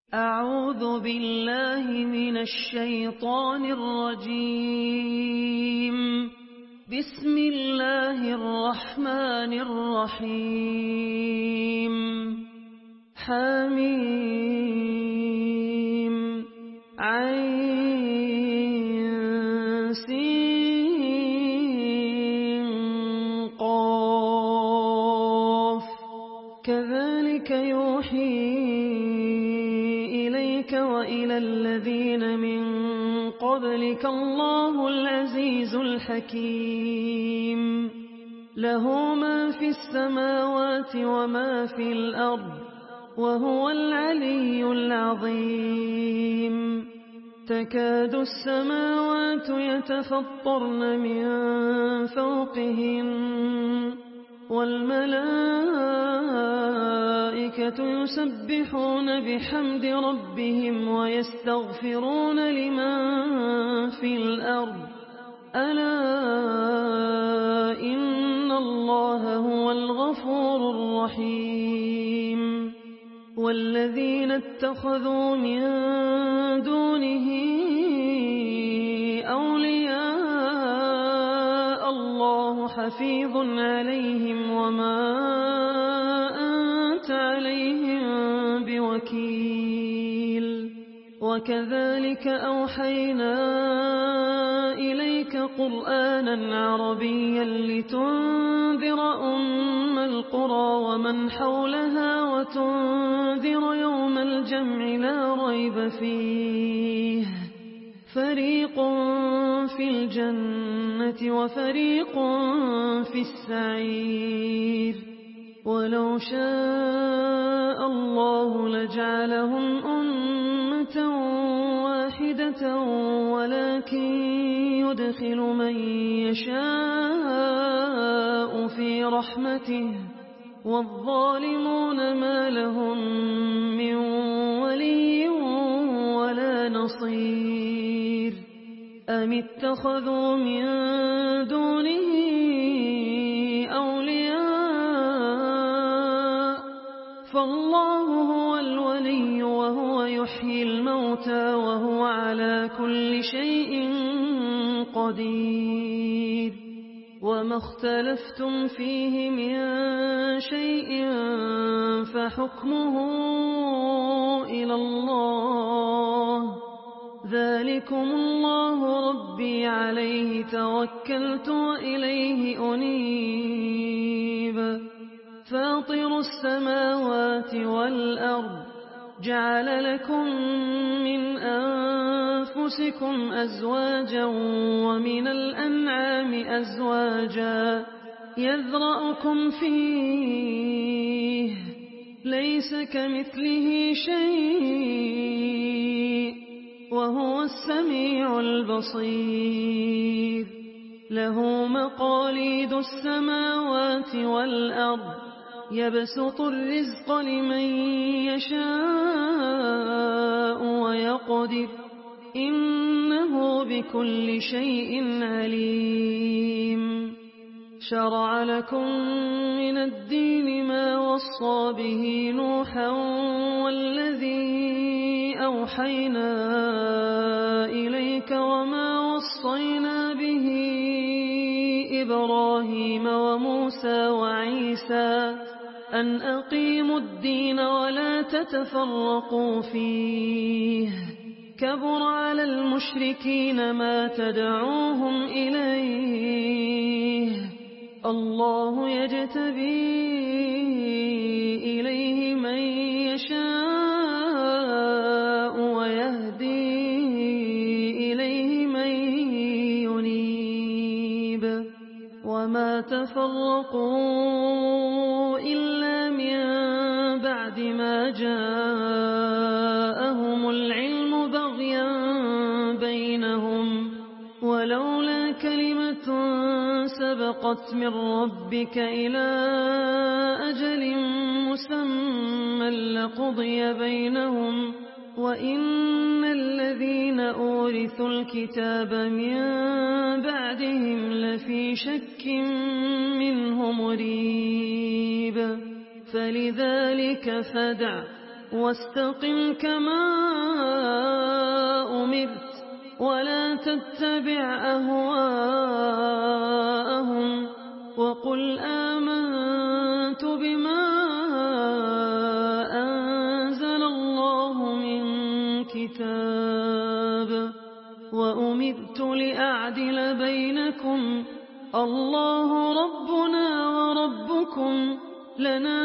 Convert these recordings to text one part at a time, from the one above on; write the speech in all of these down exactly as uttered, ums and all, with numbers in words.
أعوذ بالله من الشيطان الرجيم. بسم الله الرحمن الرحيم. حميم عين سين قاف كذلك يوحي إليك وإلى الذين من قبلك الله العزيز الحكيم. له ما في السماوات وما في الأرض وهو العلي العظيم. تكاد السماوات يتفطرن من فوقهن والملائكة يسبحون بحمد ربهم ويستغفرون لمن في الأرض ألا إن الله هو الغفور الرحيم. والذين اتخذوا من دونه أولياء الله حفيظ عليهم وما أنت عليهم بوكيل. وكذلك أوحينا إليك قرآنا عربيا لتنذر أم القرى ومن حولها وتنذر يوم الجمع لا ريب فيه. فريق في الجنة وفريق في السعير. ولو شاء الله لجعلهم أمة واحدة ولكن يدخل من يشاء في رحمته والظالمون ما لهم من ولي ولا نصير. أم اتخذوا من دونه أولياء فالله هو الولي وهو يحيي الموتى وهو على كل شيء قدير. وما اختلفتم فيه من شيء فحكمه إلى الله. ذلكم الله ربي عليه توكلت وإليه أنيب. فاطر السماوات والأرض جعل لكم من أنفسكم أزواجا ومن الأنعام أزواجا يذرأكم فيه ليس كمثله شيء وهو السميع البصير. له مقاليد السماوات والأرض يبسط الرزق لمن يشاء ويقدر إنه بكل شيء عليم. شرع لكم من الدين ما وصى به نوحا والذي أوحينا إليك وما وصينا به إبراهيم وموسى وعيسى أن أقيموا الدين ولا تتفرقوا فيه. كبر على المشركين ما تدعوهم إليه. الله يجتبي إليه من يشاء ويهدي إليه من ينيب. وما تفرقوا إلا من بعد ما جاءهم العلم بغيا بينهم ولولا كلمة سبقت من ربك إلى أجل مسمى لقضي بينهم وإن الذين أورثوا الكتاب من بعدهم لفي شك منه مريب. فلذلك فادع واستقم كما أمرت ولا تتبع أهواءهم وقل آمنت بما أنزل الله من كتاب وأمرت لأعدل بينكم الله ربنا وربكم لنا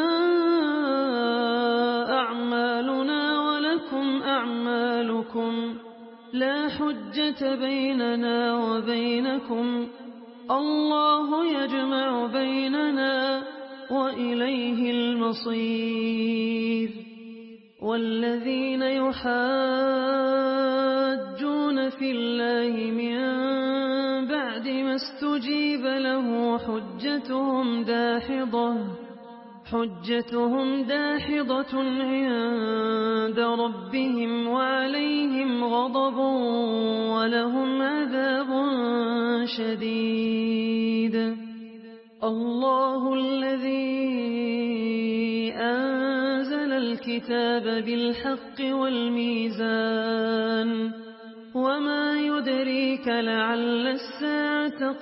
أعمالنا ولكم أعمالكم لا حجة بيننا وبينكم الله يجمع بيننا وإليه المصير والذين يحاجون في الله من بعد ما استجيب له حجتهم داحضة حجتهم داحضة عند ربهم وعليهم غضب ولهم عذاب شديد الله الذي أنزل الكتاب بالحق والميزان وما يدريك لعل الساعة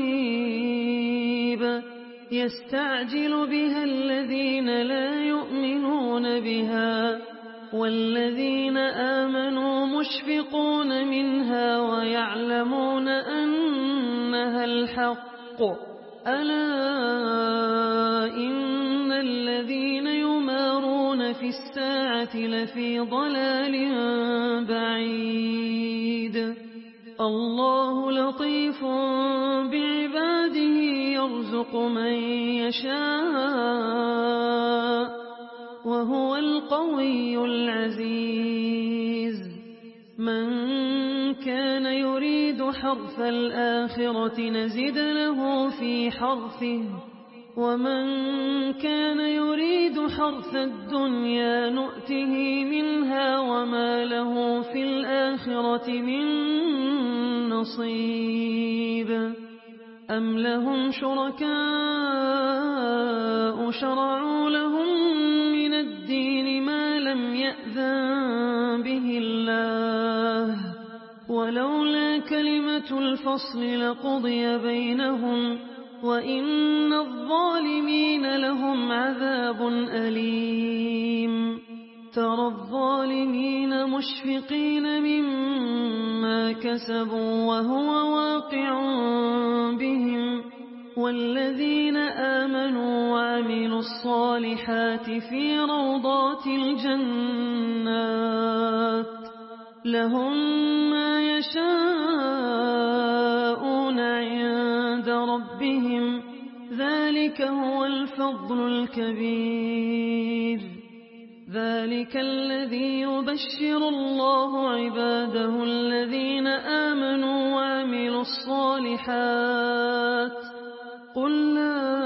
قريب يستعجل بها الذين لا يؤمنون بها والذين آمنوا مشفقون منها ويعلمون أنها الحق ألا إن الذين يمارون في الساعة لفي ضلال بعيد الله لطيف بعباده يرزق من يشاء وهو القوي العزيز من كان يريد حرث الآخرة نزد له في حرثه ومن كان يريد حرث الدنيا نؤته منها وما له في الآخرة من نصيب أم لهم شركاء شرعوا لهم من الدين ما لم يأذن به الله ولولا كلمة الفصل لقضي بينهم وإن الظالمين لهم عذاب أليم ترى الظالمين مشفقين مما كسبوا وهو واقع بهم والذين آمنوا وعملوا الصالحات في روضات الجنات لهم ما يشاءون عند ربهم ذلك هو الفضل الكبير ذلك الذي يبشر الله عباده الذين آمنوا وعملوا الصالحات قل لا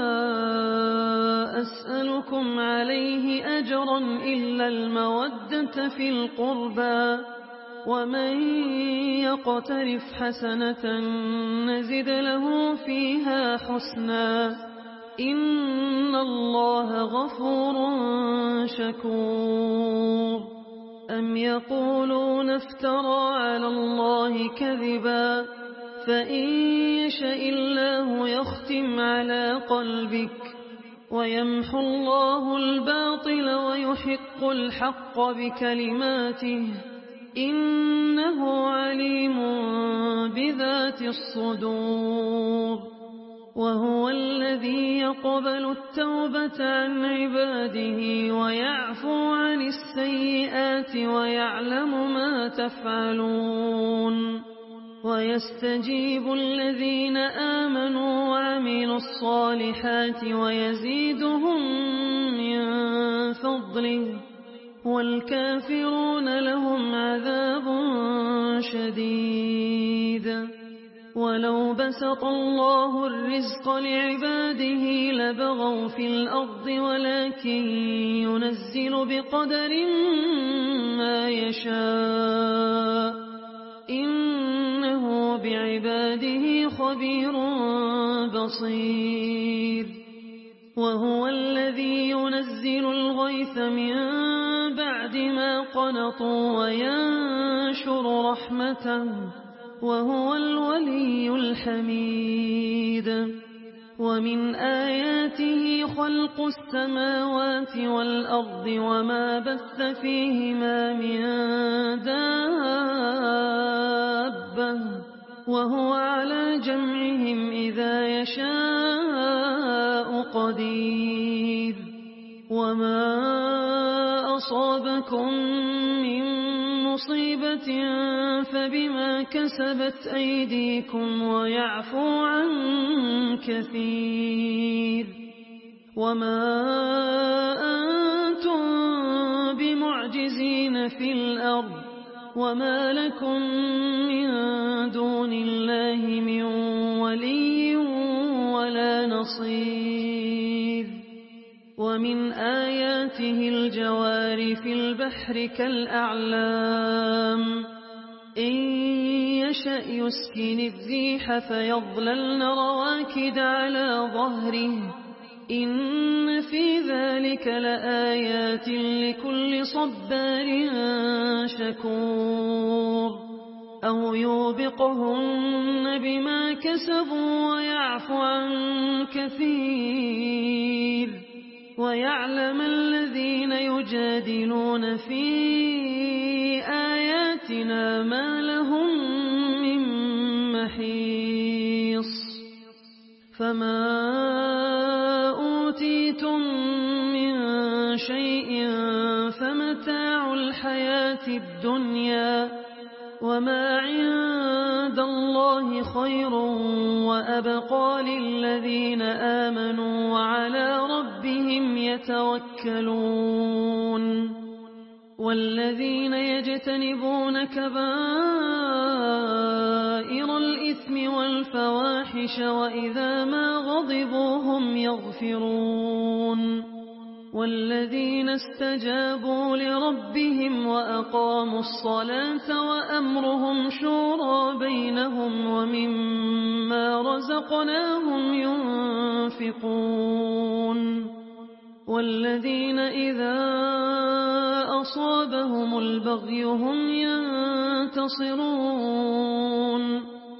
أسألكم عليه أجرا إلا المودة في القربى ومن يقترف حسنة نزد له فيها حسنا إن الله غفور شكور أم يقولون افترى على الله كذبا فإن يشاء الله يختم على قلبك ويمحو الله الباطل ويحق الحق بكلماته إنه عليم بذات الصدور وهو الذي يقبل التوبة عن عباده ويعفو عن السيئات ويعلم ما تفعلون ويستجيب الذين آمنوا وعملوا الصالحات ويزيدهم من فضله والكافرون لهم عذاب شديد ولو بسط الله الرزق لعباده لبغوا في الأرض ولكن ينزل بقدر ما يشاء إنه بعباده خبير بصير وهو الذي ينزل الغيث من بعد قنطوا وينشر رحمته وهو الولي الحميد. ومن آياته خلق السماوات والأرض وما بث فيهما من دابة وهو على جمعهم إذا يشاء قدير. وما أصابكم من مصيبة فبما كسبت أيديكم ويعفو عن كثير. وما أنتم بمعجزين في الأرض وما لكم من دون الله من ولي ولا نصير. ومن آياته الجوار في البحر كالأعلام إن يشأ يسكن الريح فيظللن رواكد على ظهره إن في ذلك لآيات لكل صبار شكور. أو يوبقهن بما كسبوا ويعفو عن كثير. ويعلم الذين يجادلون في آياتنا ما لهم من محيص. فما أوتيتم من شيء فمتاع الحياة الدنيا وما عند الله خير وأبقى للذين آمنوا وعلى ربهم يتوكلون. والذين يجتنبون كبائر الإثم والفواحش وإذا ما غضبوا هم يغفرون. والذين استجابوا لربهم وأقاموا الصلاة وأمرهم شورى بينهم ومما رزقناهم ينفقون. والذين إذا أصابهم البغي هم ينتصرون.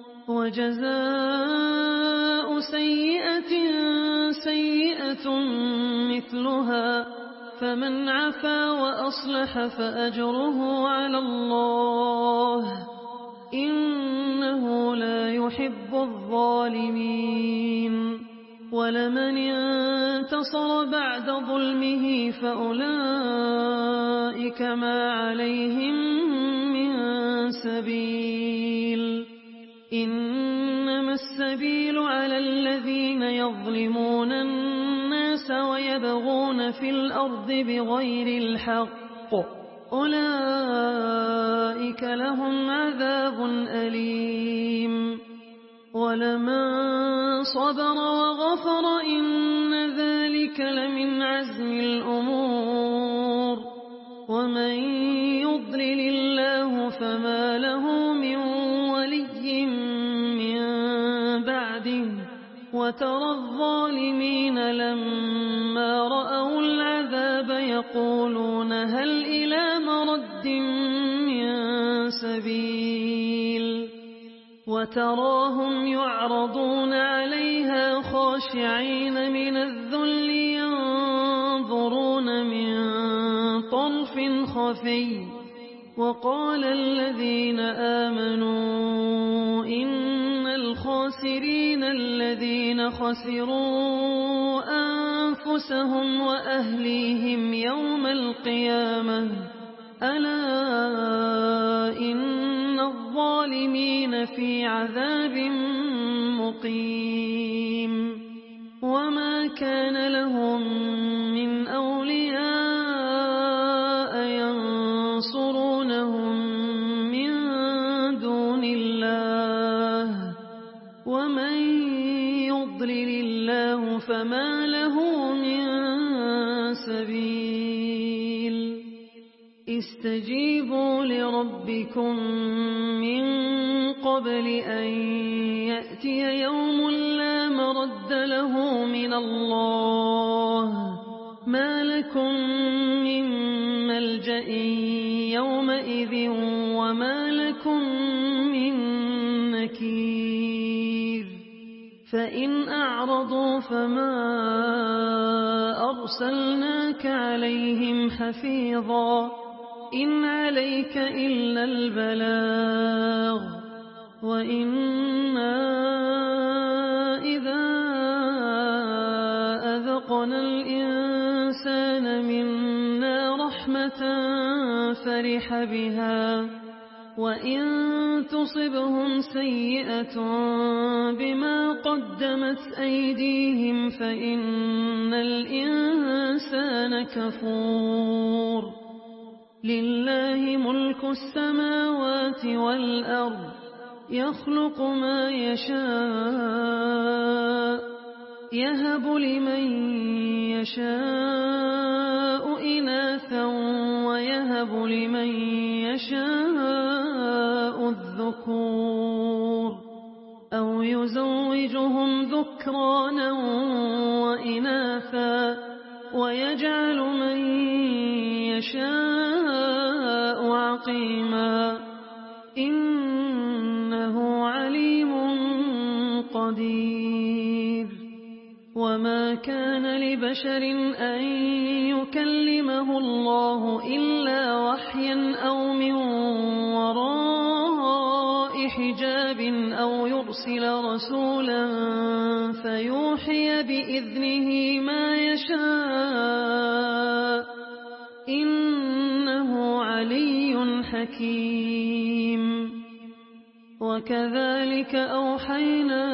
وجزاء سيئة سيئة مثلها فمن عفا وأصلح فأجره على الله إنه لا يحب الظالمين. ولمن انتصر بعد ظلمه فأولئك ما عليهم من سبيل. إنما السبيل على الذين يظلمون الناس ويبغون في الأرض بغير الحق أولئك لهم عذاب أليم. ولمن صبر وغفر إن ذلك لمن عزم الأمور. ومن يضلل الله فما له من ولي من بعده. وترى الظالمين لما رأوا العذاب يقولون هل إلى مرد من سبيل. وتراهم يعرضون عليها خاشعين من الذل ينظرون من طرف خفي. وقال الذين آمنوا إن الخاسرين الذين خسروا أنفسهم وأهليهم يوم القيامة ألا إن الظالمين في عذاب مقيم. وما كان لهم من أولياء ينصرونهم من دون الله ومن يضلل الله فما له من سبيل. استجيبوا لربكم من قبل أن يأتي يوم لا مرد له من الله ما لكم من ملجأ يومئذ وما لكم من نكير فإن أعرضوا فما أرسلناك عليهم حفيظا إن عليك إلا البلاغ وإنا إذا أذقنا الإنسان منا رحمة فرح بها وإن تصبهم سيئة بما قدمت أيديهم فإن الإنسان كفور لله ملك السماوات والأرض يخلق ما يشاء يهب لمن يشاء إناثا ويهب لمن يشاء الذكور أو يزوجهم ذكرانا وإناثا ويجعل من يشاء عقيما إنه عليم قدير وما كان لبشر أن يكلمه الله إلا وحيا أو من وراء حجاب أو يرسل رسولا فيوحي بإذنه ما يشاء إنه علي حكيم وكذلك أوحينا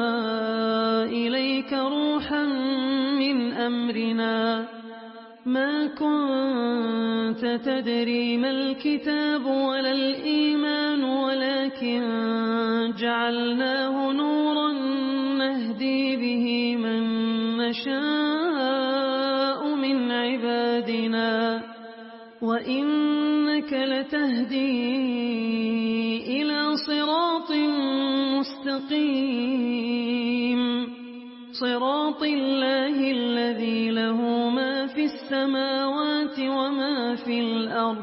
إليك روحا من أمرنا ما كنت تدري ما الكتاب ولا الإيمان ولكن جعلناه نورا نهدي به من نشاء من عبادنا وإنك لتهدي إلى صراط مستقيم صراط الله الذي له ما في السماوات وما في الأرض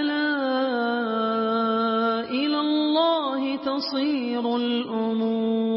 ألا إلى الله تصير الأمور